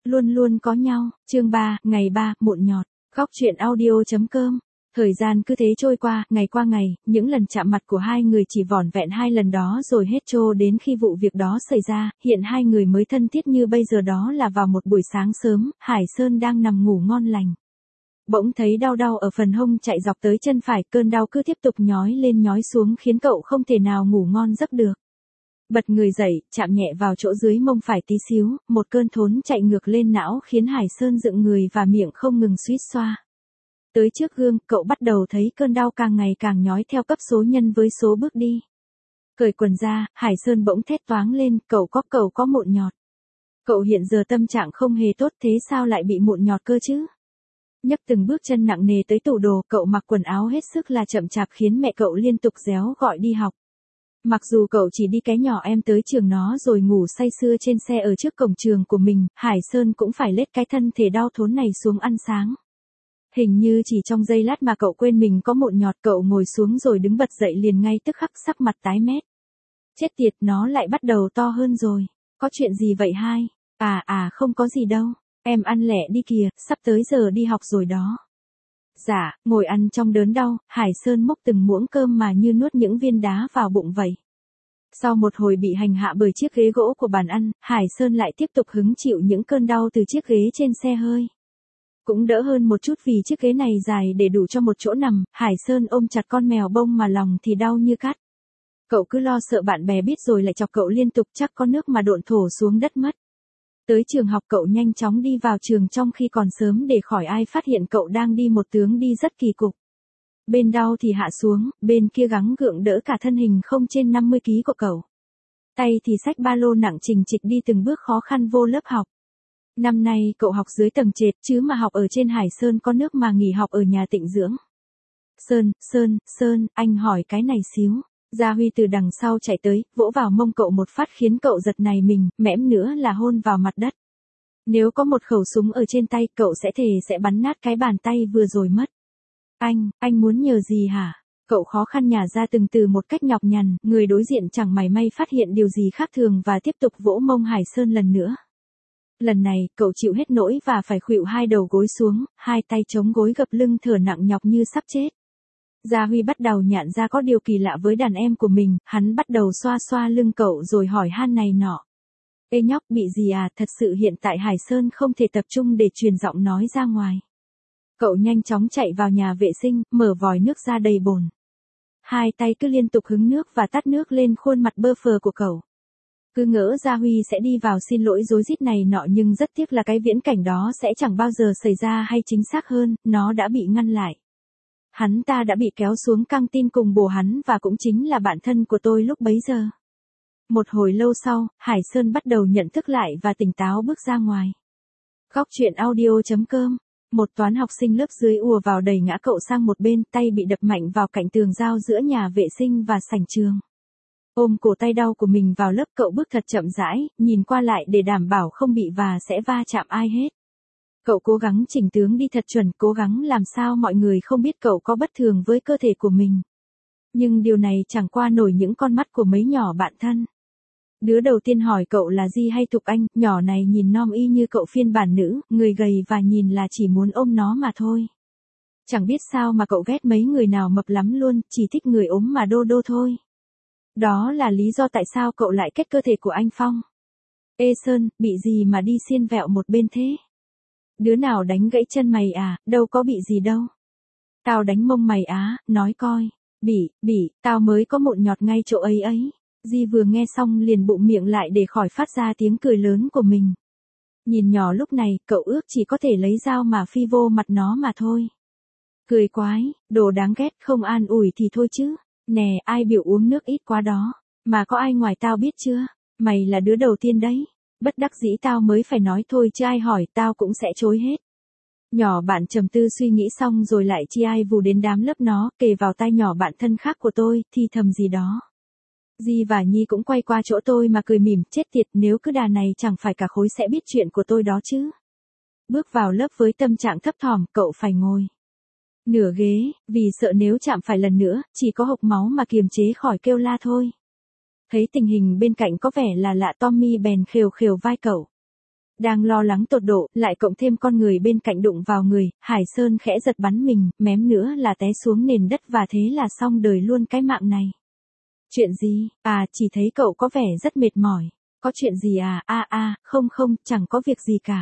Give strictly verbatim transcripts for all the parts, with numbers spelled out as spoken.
luôn luôn có nhau, chương ba, ngày ba, mụn nhọt, góc truyện audio.com. Thời gian cứ thế trôi qua, ngày qua ngày, những lần chạm mặt của hai người chỉ vỏn vẹn hai lần đó rồi hết trô đến khi vụ việc đó xảy ra, hiện hai người mới thân thiết như bây giờ. Đó là vào một buổi sáng sớm, Hải Sơn đang nằm ngủ ngon lành. Bỗng thấy đau đau ở phần hông chạy dọc tới chân phải, cơn đau cứ tiếp tục nhói lên nhói xuống khiến cậu không thể nào ngủ ngon giấc được. Bật người dậy, chạm nhẹ vào chỗ dưới mông phải tí xíu, một cơn thốn chạy ngược lên não khiến Hải Sơn dựng người và miệng không ngừng suýt xoa. Tới trước gương, cậu bắt đầu thấy cơn đau càng ngày càng nhói theo cấp số nhân với số bước đi. Cởi quần ra, Hải Sơn bỗng thét toáng lên, cậu có cậu có mụn nhọt. Cậu hiện giờ tâm trạng không hề tốt, thế sao lại bị mụn nhọt cơ chứ? Nhấc từng bước chân nặng nề tới tủ đồ, cậu mặc quần áo hết sức là chậm chạp khiến mẹ cậu liên tục réo gọi đi học. Mặc dù cậu chỉ đi cái nhỏ em tới trường nó rồi ngủ say sưa trên xe ở trước cổng trường của mình, Hải Sơn cũng phải lết cái thân thể đau thốn này xuống ăn sáng. Hình như chỉ trong giây lát mà cậu quên mình có mụn nhọt, cậu ngồi xuống rồi đứng bật dậy liền ngay tức khắc sắc mặt tái mét. Chết tiệt, nó lại bắt đầu to hơn rồi. Có chuyện gì vậy hai? À à không có gì đâu. Em ăn lẹ đi kìa, sắp tới giờ đi học rồi đó. Dạ, ngồi ăn trong đớn đau, Hải Sơn múc từng muỗng cơm mà như nuốt những viên đá vào bụng vậy. Sau một hồi bị hành hạ bởi chiếc ghế gỗ của bàn ăn, Hải Sơn lại tiếp tục hứng chịu những cơn đau từ chiếc ghế trên xe hơi. Cũng đỡ hơn một chút vì chiếc ghế này dài để đủ cho một chỗ nằm, Hải Sơn ôm chặt con mèo bông mà lòng thì đau như cắt. Cậu cứ lo sợ bạn bè biết rồi lại chọc cậu liên tục, chắc có nước mà độn thổ xuống đất mất. Tới trường học, cậu nhanh chóng đi vào trường trong khi còn sớm để khỏi ai phát hiện cậu đang đi một tướng đi rất kỳ cục. Bên đau thì hạ xuống, bên kia gắng gượng đỡ cả thân hình không trên năm mươi ki lô gam của cậu. Tay thì xách ba lô nặng trình trịch đi từng bước khó khăn vô lớp học. Năm nay cậu học dưới tầng trệt chứ mà học ở trên Hải Sơn có nước mà nghỉ học ở nhà tịnh dưỡng. Sơn, Sơn, Sơn, anh hỏi cái này xíu. Gia Huy từ đằng sau chạy tới, vỗ vào mông cậu một phát khiến cậu giật nảy mình, mẽm nữa là hôn vào mặt đất. Nếu có một khẩu súng ở trên tay, cậu sẽ thề sẽ bắn nát cái bàn tay vừa rồi mất. Anh, anh muốn nhờ gì hả? Cậu khó khăn nhả ra từng từ một cách nhọc nhằn, người đối diện chẳng mảy may phát hiện điều gì khác thường và tiếp tục vỗ mông Hải Sơn lần nữa. Lần này, cậu chịu hết nỗi và phải khuỵu hai đầu gối xuống, hai tay chống gối gập lưng thở nặng nhọc như sắp chết. Gia Huy bắt đầu nhận ra có điều kỳ lạ với đàn em của mình, hắn bắt đầu xoa xoa lưng cậu rồi hỏi han này nọ. Ê nhóc, bị gì à? Thật sự hiện tại Hải Sơn không thể tập trung để truyền giọng nói ra ngoài. Cậu nhanh chóng chạy vào nhà vệ sinh, mở vòi nước ra đầy bồn. Hai tay cứ liên tục hứng nước và tát nước lên khuôn mặt bơ phờ của cậu. Cứ ngỡ Gia Huy sẽ đi vào xin lỗi rối rít này nọ nhưng rất tiếc là cái viễn cảnh đó sẽ chẳng bao giờ xảy ra, hay chính xác hơn, nó đã bị ngăn lại. Hắn ta đã bị kéo xuống căng tin cùng bồ hắn và cũng chính là bạn thân của tôi lúc bấy giờ. Một hồi lâu sau, Hải Sơn bắt đầu nhận thức lại và tỉnh táo bước ra ngoài. Góc truyện audio.com. Một toán học sinh lớp dưới ùa vào đẩy ngã cậu sang một bên, tay bị đập mạnh vào cạnh tường giao giữa nhà vệ sinh và sảnh trường. Ôm cổ tay đau của mình vào lớp, cậu bước thật chậm rãi, nhìn qua lại để đảm bảo không bị và sẽ va chạm ai hết. Cậu cố gắng chỉnh tướng đi thật chuẩn, cố gắng làm sao mọi người không biết cậu có bất thường với cơ thể của mình. Nhưng điều này chẳng qua nổi những con mắt của mấy nhỏ bạn thân. Đứa đầu tiên hỏi cậu là Di hay Thục Anh, nhỏ này nhìn nom y như cậu phiên bản nữ, người gầy và nhìn là chỉ muốn ôm nó mà thôi. Chẳng biết sao mà cậu ghét mấy người nào mập lắm luôn, chỉ thích người ốm mà đô đô thôi. Đó là lý do tại sao cậu lại kết cơ thể của anh Phong. Ê Sơn, bị gì mà đi xiên vẹo một bên thế? Đứa nào đánh gãy chân mày à? Đâu có bị gì đâu. Tao đánh mông mày á, nói coi. Bị, bị, tao mới có mụn nhọt ngay chỗ ấy ấy. Di vừa nghe xong liền bụm miệng lại để khỏi phát ra tiếng cười lớn của mình. Nhìn nhỏ lúc này, cậu ước chỉ có thể lấy dao mà phi vô mặt nó mà thôi. Cười quái, đồ đáng ghét, không an ủi thì thôi chứ. Nè, ai biểu uống nước ít quá đó. Mà có ai ngoài tao biết chưa? Mày là đứa đầu tiên đấy. Bất đắc dĩ tao mới phải nói thôi chứ ai hỏi tao cũng sẽ chối hết. Nhỏ bạn trầm tư suy nghĩ xong rồi lại chi ai vù đến đám lớp nó, kề vào tai nhỏ bạn thân khác của tôi, thì thầm gì đó. Di và Nhi cũng quay qua chỗ tôi mà cười mỉm, chết tiệt, nếu cứ đà này chẳng phải cả khối sẽ biết chuyện của tôi đó chứ. Bước vào lớp với tâm trạng thấp thỏm, cậu phải ngồi nửa ghế, vì sợ nếu chạm phải lần nữa, chỉ có hộc máu mà kiềm chế khỏi kêu la thôi. Thấy tình hình bên cạnh có vẻ là lạ, Tommy bèn khều khều vai cậu. Đang lo lắng tột độ, lại cộng thêm con người bên cạnh đụng vào người, Hải Sơn khẽ giật bắn mình, mém nữa là té xuống nền đất và thế là xong đời luôn cái mạng này. Chuyện gì? À, chỉ thấy cậu có vẻ rất mệt mỏi. Có chuyện gì à? A a, à, không không, chẳng có việc gì cả.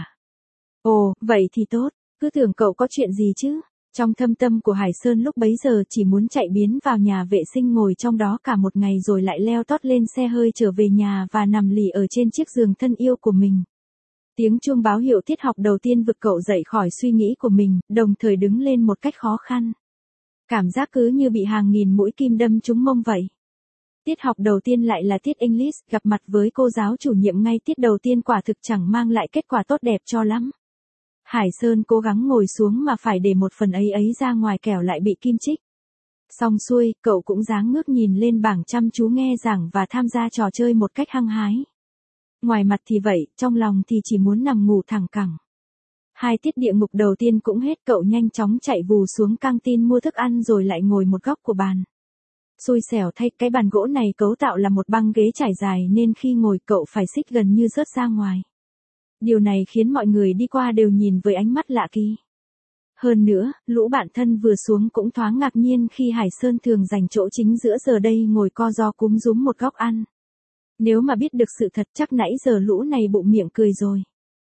Ồ, vậy thì tốt, cứ tưởng cậu có chuyện gì chứ. Trong thâm tâm của Hải Sơn lúc bấy giờ chỉ muốn chạy biến vào nhà vệ sinh ngồi trong đó cả một ngày rồi lại leo tót lên xe hơi trở về nhà và nằm lì ở trên chiếc giường thân yêu của mình. Tiếng chuông báo hiệu tiết học đầu tiên vực cậu dậy khỏi suy nghĩ của mình, đồng thời đứng lên một cách khó khăn. Cảm giác cứ như bị hàng nghìn mũi kim đâm trúng mông vậy. Tiết học đầu tiên lại là tiết English, gặp mặt với cô giáo chủ nhiệm ngay tiết đầu tiên quả thực chẳng mang lại kết quả tốt đẹp cho lắm. Hải Sơn cố gắng ngồi xuống mà phải để một phần ấy ấy ra ngoài kẻo lại bị kim chích. Xong xuôi, cậu cũng dáng ngước nhìn lên bảng chăm chú nghe giảng và tham gia trò chơi một cách hăng hái. Ngoài mặt thì vậy, trong lòng thì chỉ muốn nằm ngủ thẳng cẳng. Hai tiết địa ngục đầu tiên cũng hết, cậu nhanh chóng chạy vù xuống căng tin mua thức ăn rồi lại ngồi một góc của bàn. Xui xẻo thay, cái bàn gỗ này cấu tạo là một băng ghế trải dài nên khi ngồi cậu phải xích gần như rớt ra ngoài. Điều này khiến mọi người đi qua đều nhìn với ánh mắt lạ kỳ. Hơn nữa, lũ bạn thân vừa xuống cũng thoáng ngạc nhiên khi Hải Sơn thường dành chỗ chính giữa giờ đây ngồi co ro cúm rúm một góc ăn. Nếu mà biết được sự thật chắc nãy giờ lũ này bụng miệng cười rồi.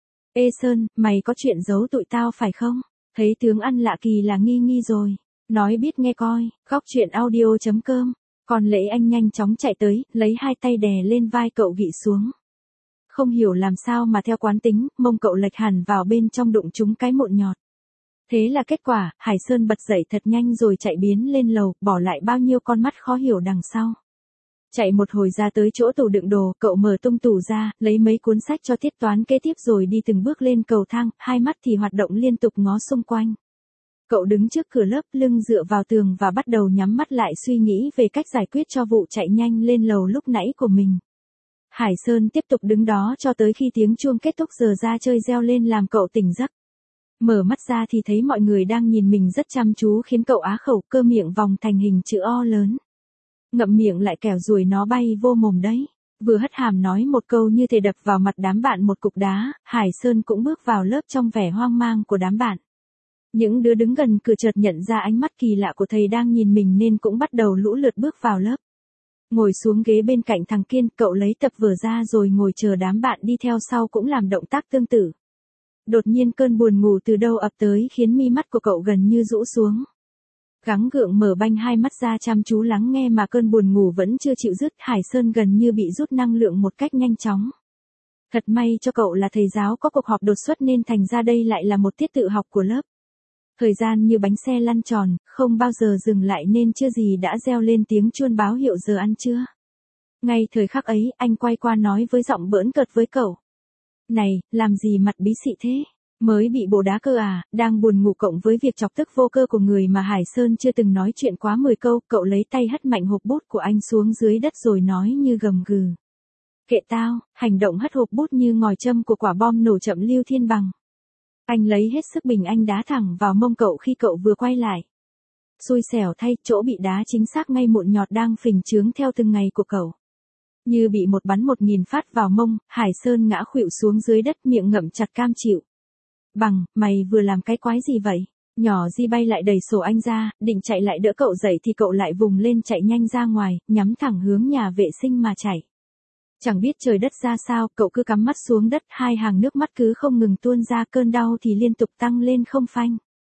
Ê Sơn, mày có chuyện giấu tụi tao phải không? Thấy tướng ăn lạ kỳ là nghi nghi rồi. Nói biết nghe coi, góc chuyện audio chấm com. Còn Lễ Anh nhanh chóng chạy tới, lấy hai tay đè lên vai cậu gị xuống. Không hiểu làm sao mà theo quán tính, mông cậu lệch hẳn vào bên trong đụng trúng cái mụn nhọt. Thế là kết quả, Hải Sơn bật dậy thật nhanh rồi chạy biến lên lầu, bỏ lại bao nhiêu con mắt khó hiểu đằng sau. Chạy một hồi ra tới chỗ tủ đựng đồ, cậu mở tung tủ ra, lấy mấy cuốn sách cho tiết toán kế tiếp rồi đi từng bước lên cầu thang, hai mắt thì hoạt động liên tục ngó xung quanh. Cậu đứng trước cửa lớp, lưng dựa vào tường và bắt đầu nhắm mắt lại suy nghĩ về cách giải quyết cho vụ chạy nhanh lên lầu lúc nãy của mình. Hải Sơn tiếp tục đứng đó cho tới khi tiếng chuông kết thúc giờ ra chơi reo lên làm cậu tỉnh giấc. Mở mắt ra thì thấy mọi người đang nhìn mình rất chăm chú khiến cậu á khẩu, cơ miệng vòng thành hình chữ O lớn. Ngậm miệng lại kẻo ruồi nó bay vô mồm đấy. Vừa hất hàm nói một câu như thể đập vào mặt đám bạn một cục đá, Hải Sơn cũng bước vào lớp trong vẻ hoang mang của đám bạn. Những đứa đứng gần cửa chợt nhận ra ánh mắt kỳ lạ của thầy đang nhìn mình nên cũng bắt đầu lũ lượt bước vào lớp. Ngồi xuống ghế bên cạnh thằng Kiên, cậu lấy tập vở ra rồi ngồi chờ đám bạn đi theo sau cũng làm động tác tương tự. Đột nhiên cơn buồn ngủ từ đâu ập tới khiến mi mắt của cậu gần như rũ xuống. Gắng gượng mở banh hai mắt ra chăm chú lắng nghe mà cơn buồn ngủ vẫn chưa chịu dứt, Hải Sơn gần như bị rút năng lượng một cách nhanh chóng. Thật may cho cậu là thầy giáo có cuộc họp đột xuất nên thành ra đây lại là một tiết tự học của lớp. Thời gian như bánh xe lăn tròn, không bao giờ dừng lại nên chưa gì đã reo lên tiếng chuông báo hiệu giờ ăn trưa. Ngay thời khắc ấy, anh quay qua nói với giọng bỡn cợt với cậu. Này, làm gì mặt bí xị thế? Mới bị bồ đá cơ à? Đang buồn ngủ cộng với việc chọc tức vô cơ của người mà Hải Sơn chưa từng nói chuyện quá mười câu, cậu lấy tay hất mạnh hộp bút của anh xuống dưới đất rồi nói như gầm gừ. Kệ tao, hành động hất hộp bút như ngòi châm của quả bom nổ chậm Lưu Thiên Bằng. Anh lấy hết sức bình anh đá thẳng vào mông cậu khi cậu vừa quay lại. Xui xẻo thay, chỗ bị đá chính xác ngay mụn nhọt đang phình trướng theo từng ngày của cậu. Như bị một bắn một nghìn phát vào mông, Hải Sơn ngã khuỵu xuống dưới đất, miệng ngậm chặt cam chịu. Bằng, mày vừa làm cái quái gì vậy? Nhỏ Di bay lại đẩy sổ anh ra, định chạy lại đỡ cậu dậy thì cậu lại vùng lên chạy nhanh ra ngoài, nhắm thẳng hướng nhà vệ sinh mà chạy. Chẳng biết trời đất ra sao, cậu cứ cắm mắt xuống đất, hai hàng nước mắt cứ không ngừng tuôn ra, cơn đau thì liên tục tăng lên không phanh.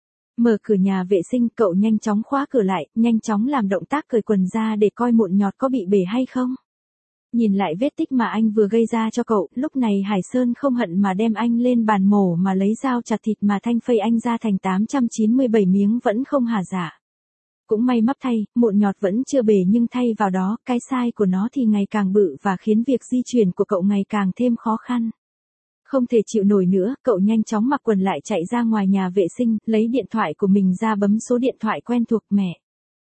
Mở cửa nhà vệ sinh, cậu nhanh chóng khóa cửa lại, nhanh chóng làm động tác cởi quần ra để coi mụn nhọt có bị bể hay không. Nhìn lại vết tích mà anh vừa gây ra cho cậu, lúc này Hải Sơn không hận mà đem anh lên bàn mổ mà lấy dao chặt thịt mà thanh phây anh ra thành tám trăm chín mươi bảy miếng vẫn không hả dạ. Cũng may mắc thay, mụn nhọt vẫn chưa bể nhưng thay vào đó, cái sai của nó thì ngày càng bự và khiến việc di chuyển của cậu ngày càng thêm khó khăn. Không thể chịu nổi nữa, cậu nhanh chóng mặc quần lại chạy ra ngoài nhà vệ sinh, lấy điện thoại của mình ra bấm số điện thoại quen thuộc. Mẹ.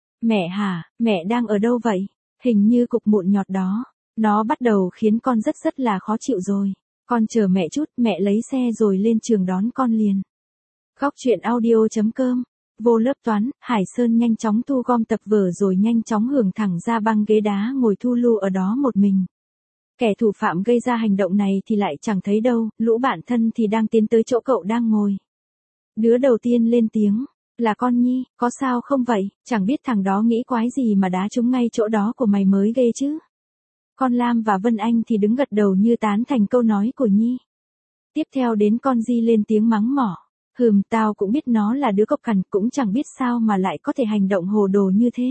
Mẹ hả, mẹ đang ở đâu vậy? Hình như cục mụn nhọt đó. Nó bắt đầu khiến con rất rất là khó chịu rồi. Con chờ mẹ chút, mẹ lấy xe rồi lên trường đón con liền. Góc chuyện audio chấm com. Vô lớp toán, Hải Sơn nhanh chóng thu gom tập vở rồi nhanh chóng hưởng thẳng ra băng ghế đá ngồi thu lu ở đó một mình. Kẻ thủ phạm gây ra hành động này thì lại chẳng thấy đâu, lũ bạn thân thì đang tiến tới chỗ cậu đang ngồi. Đứa đầu tiên lên tiếng, là con Nhi, có sao không vậy, chẳng biết thằng đó nghĩ quái gì mà đá trúng ngay chỗ đó của mày mới ghê chứ. Con Lam và Vân Anh thì đứng gật đầu như tán thành câu nói của Nhi. Tiếp theo đến con Di lên tiếng mắng mỏ. Hừm, tao cũng biết nó là đứa cộc cằn, cũng chẳng biết sao mà lại có thể hành động hồ đồ như thế.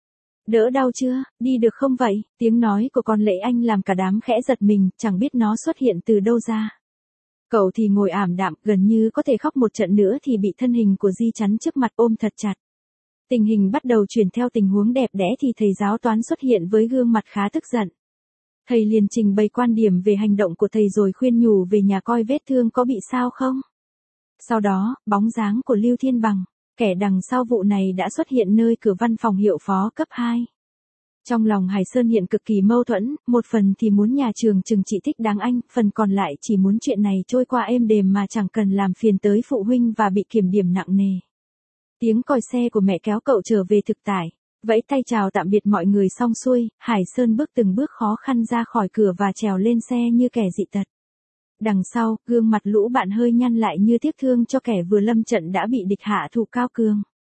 Đỡ đau chưa, đi được không vậy? Tiếng nói của con Lệ Anh làm cả đám khẽ giật mình, chẳng biết nó xuất hiện từ đâu ra. Cậu thì ngồi ảm đạm, gần như có thể khóc một trận nữa thì bị thân hình của Di chắn trước mặt ôm thật chặt. Tình hình bắt đầu chuyển theo tình huống đẹp đẽ thì thầy giáo toán xuất hiện với gương mặt khá tức giận. Thầy liền trình bày quan điểm về hành động của thầy rồi khuyên nhủ về nhà coi vết thương có bị sao không. Sau đó, bóng dáng của Lưu Thiên Bằng, kẻ đằng sau vụ này đã xuất hiện nơi cửa văn phòng hiệu phó cấp hai. Trong lòng Hải Sơn hiện cực kỳ mâu thuẫn, một phần thì muốn nhà trường trừng trị thích đáng anh, phần còn lại chỉ muốn chuyện này trôi qua êm đềm mà chẳng cần làm phiền tới phụ huynh và bị kiểm điểm nặng nề. Tiếng còi xe của mẹ kéo cậu trở về thực tại. Vẫy tay chào tạm biệt mọi người xong xuôi, Hải Sơn bước từng bước khó khăn ra khỏi cửa và trèo lên xe như kẻ dị tật. Đằng sau, gương mặt lũ bạn hơi nhăn lại như tiếc thương cho kẻ vừa lâm trận đã bị địch hạ thủ cao cường.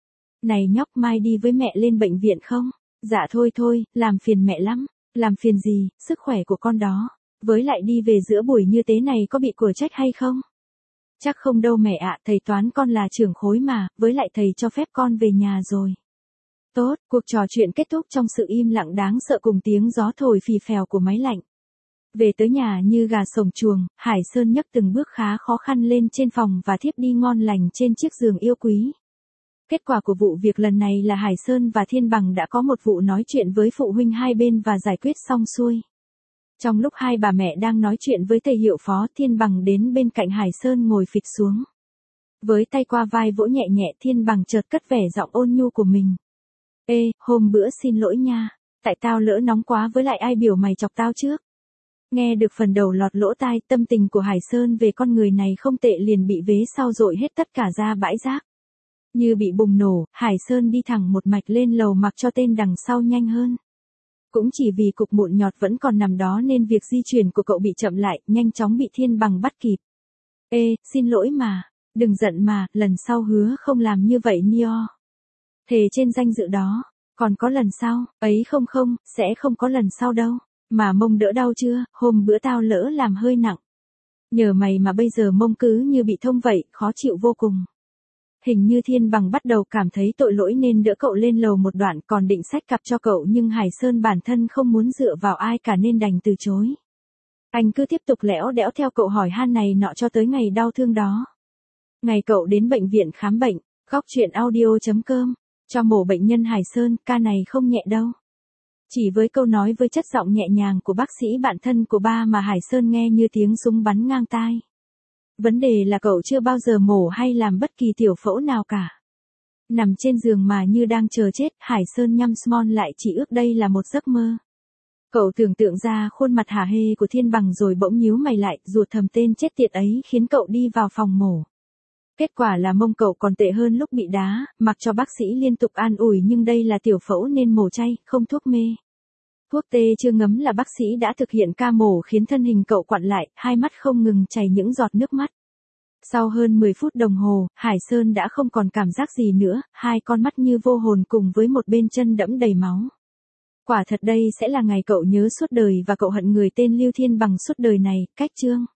Này nhóc, mai đi với mẹ lên bệnh viện không? Dạ thôi thôi, làm phiền mẹ lắm. Làm phiền gì, sức khỏe của con đó. Với lại đi về giữa buổi như thế này có bị của trách hay không? Chắc không đâu mẹ ạ, thầy toán con là trưởng khối mà, với lại thầy cho phép con về nhà rồi. Tốt, cuộc trò chuyện kết thúc trong sự im lặng đáng sợ cùng tiếng gió thổi phì phèo của máy lạnh. Về tới nhà như gà sổng chuồng, Hải Sơn nhấc từng bước khá khó khăn lên trên phòng và thiếp đi ngon lành trên chiếc giường yêu quý. Kết quả của vụ việc lần này là Hải Sơn và Thiên Bằng đã có một vụ nói chuyện với phụ huynh hai bên và giải quyết xong xuôi. Trong lúc hai bà mẹ đang nói chuyện với thầy hiệu phó, Thiên Bằng đến bên cạnh Hải Sơn ngồi phịch xuống. Với tay qua vai vỗ nhẹ nhẹ, Thiên Bằng chợt cất vẻ giọng ôn nhu của mình. Ê, hôm bữa xin lỗi nha, tại tao lỡ nóng quá với lại ai biểu mày chọc tao trước. Nghe được phần đầu lọt lỗ tai, tâm tình của Hải Sơn về con người này không tệ liền bị vế sau dội hết tất cả ra bãi rác. Như bị bùng nổ, Hải Sơn đi thẳng một mạch lên lầu mặc cho tên đằng sau nhanh hơn. Cũng chỉ vì cục mụn nhọt vẫn còn nằm đó nên việc di chuyển của cậu bị chậm lại, nhanh chóng bị Thiên Bằng bắt kịp. Ê, xin lỗi mà, đừng giận mà, lần sau hứa không làm như vậy Nio. Thề trên danh dự đó, còn có lần sau, ấy không không, sẽ không có lần sau đâu. Mà mông đỡ đau chưa, hôm bữa tao lỡ làm hơi nặng. Nhờ mày mà bây giờ mông cứ như bị thông vậy, khó chịu vô cùng. Hình như Thiên Bằng bắt đầu cảm thấy tội lỗi nên đỡ cậu lên lầu một đoạn còn định xách cặp cho cậu nhưng Hải Sơn bản thân không muốn dựa vào ai cả nên đành từ chối. Anh cứ tiếp tục lẽo đẽo theo cậu hỏi han này nọ cho tới ngày đau thương đó. Ngày cậu đến bệnh viện khám bệnh, góc chuyện audio chấm com, cho mổ bệnh nhân Hải Sơn, ca này không nhẹ đâu. Chỉ với câu nói với chất giọng nhẹ nhàng của bác sĩ bạn thân của ba mà Hải Sơn nghe như tiếng súng bắn ngang tai. Vấn đề là cậu chưa bao giờ mổ hay làm bất kỳ tiểu phẫu nào cả. Nằm trên giường mà như đang chờ chết, Hải Sơn nhắm smon lại chỉ ước đây là một giấc mơ. Cậu tưởng tượng ra khuôn mặt hả hê của Thiên Bằng rồi bỗng nhíu mày lại, ruột thầm tên chết tiệt ấy khiến cậu đi vào phòng mổ. Kết quả là mông cậu còn tệ hơn lúc bị đá, mặc cho bác sĩ liên tục an ủi nhưng đây là tiểu phẫu nên mổ chay, không thuốc mê. Thuốc tê chưa ngấm là bác sĩ đã thực hiện ca mổ khiến thân hình cậu quặn lại, hai mắt không ngừng chảy những giọt nước mắt. Sau hơn mười phút đồng hồ, Hải Sơn đã không còn cảm giác gì nữa, hai con mắt như vô hồn cùng với một bên chân đẫm đầy máu. Quả thật đây sẽ là ngày cậu nhớ suốt đời và cậu hận người tên Lưu Thiên Bằng suốt đời này, cách chương.